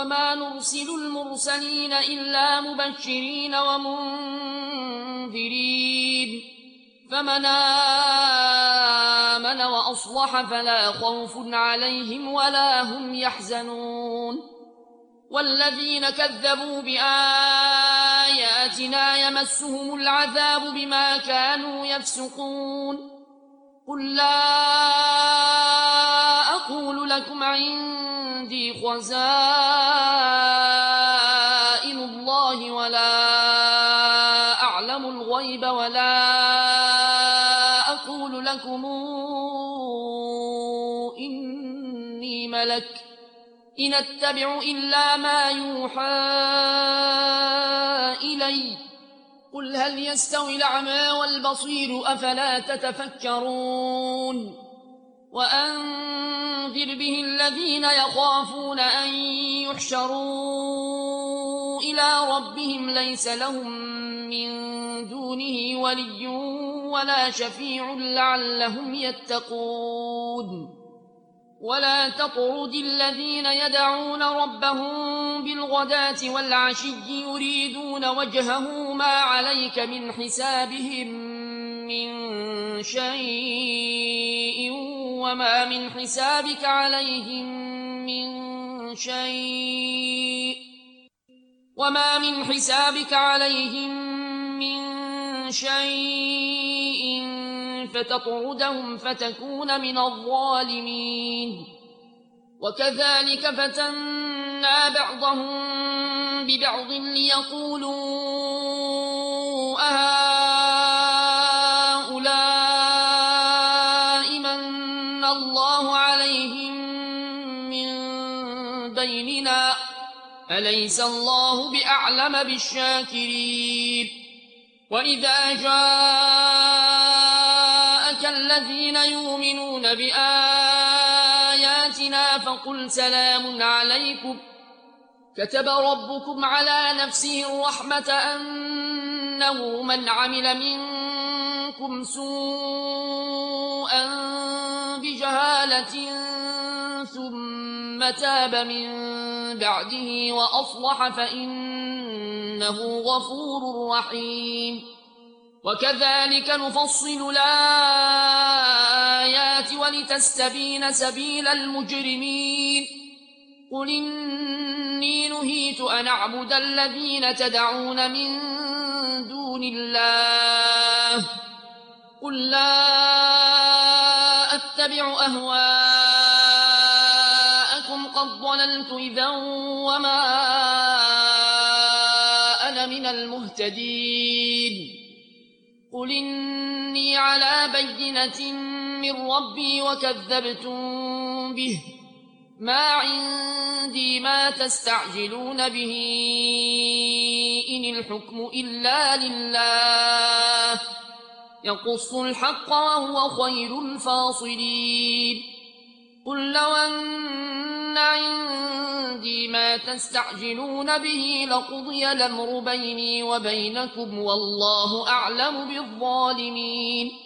وما نرسل المرسلين إلا مبشرين ومنذرين فمن آمن وأصلح فلا خوف عليهم ولا هم يحزنون والذين كذبوا بآياتنا يمسهم العذاب بما كانوا يفسقون قل لا أقول لكم عندي خزائن الله ولا أعلم الغيب ولا أقول لكم إني ملك إن أتبع إلا ما يوحى إلي قل هل يستوي الأعمى والبصير أفلا تتفكرون وأنذر به الذين يخافون أن يحشروا إلى ربهم ليس لهم من دونه ولي ولا شفيع لعلهم يتقون ولا تطرد الذين يدعون ربهم بالغداة والعشي يريدون وجهه ما عليك من حسابهم من شيء وما من حسابك عليهم من شيء فتطردهم فتكون من الظالمين وكذلك فتنا بعضهم ببعض ليقولوا أهؤلاء من الله عليهم من بيننا أليس الله بأعلم بالشاكرين وإذا جاءك الذين يؤمنون بآياتنا فقل سلام عليكم كتب ربكم على نفسه الرحمة أنه من عمل منكم سوءا بجهالة ثم تاب من بعده وأصلح فإنه غفور رحيم وكذلك نفصل الآيات ولتستبين سبيل المجرمين قل إني نهيت أن أعبد الذين تدعون من دون الله قل لا أتبع أهواءكم قد ضللت إذا وما أنا من المهتدين قل إني على بينة من ربي وكذبتم به ما عندي ما تستعجلون به إن الحكم إلا لله يقص الحق وهو خير الفاصلين قل لو أن عندي ما تستعجلون به لقضي الأمر بيني وبينكم والله أعلم بالظالمين